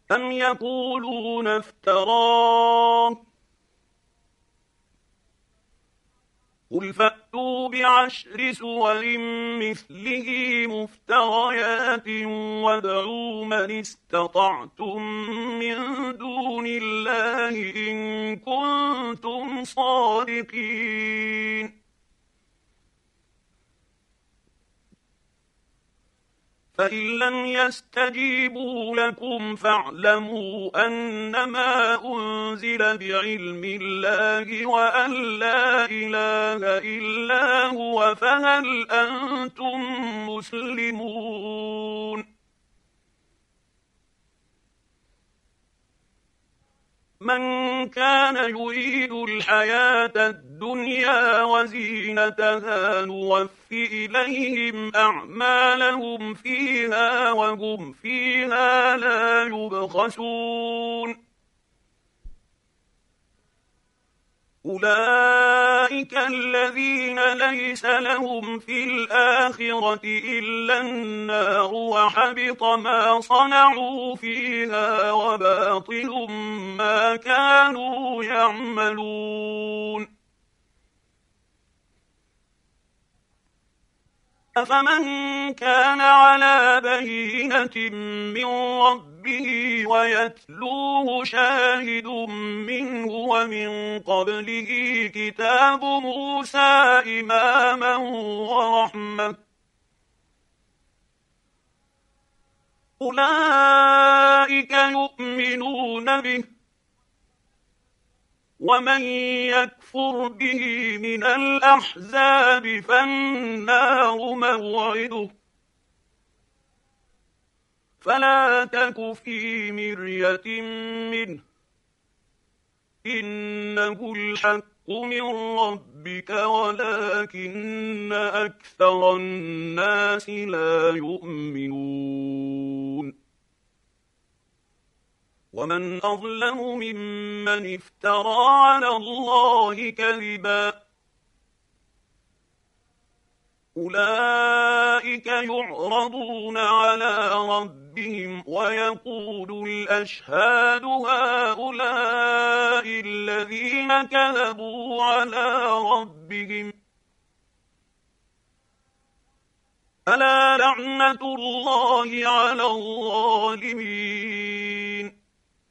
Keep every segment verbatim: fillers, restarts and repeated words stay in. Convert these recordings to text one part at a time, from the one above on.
أم يقولون افتراه قل فأتوا بعشر سور مثله مفتريات وادعوا من استطعتم من دون الله إن كنتم صادقين فإن لم يستجيبوا لكم فاعلموا أنما أنزل بعلم الله وأن لا إله إلا هو فهل أنتم مسلمون من كان يريد الحياة الدنيا وزينتها نوف إليهم أعمالهم فيها وهم فيها لا يبخسون أولئك الذين ليس لهم في الآخرة إلا النار وحبط ما صنعوا فيها وباطل ما كانوا يعملون أفمن كان على بينة من ربه ويتلوه شاهد منه ومن قبله كتاب موسى إماما ورحمة أولئك يؤمنون به ومن يكفر به من الأحزاب فالنار موعده فلا تك في مرية منه إنه الحق من ربك ولكن أكثر الناس لا يؤمنون ومن أظلم ممن افترى على الله كذبا أولئك يعرضون على ربهم ويقول الأشهاد هؤلاء الذين كذبوا على ربهم ألا لعنة الله على الظالمين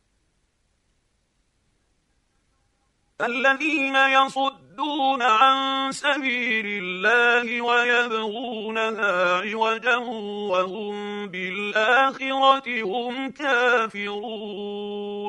الذين يصدون عن سبيل الله ويبغونها عوجا وهم بالآخرة هم كافرون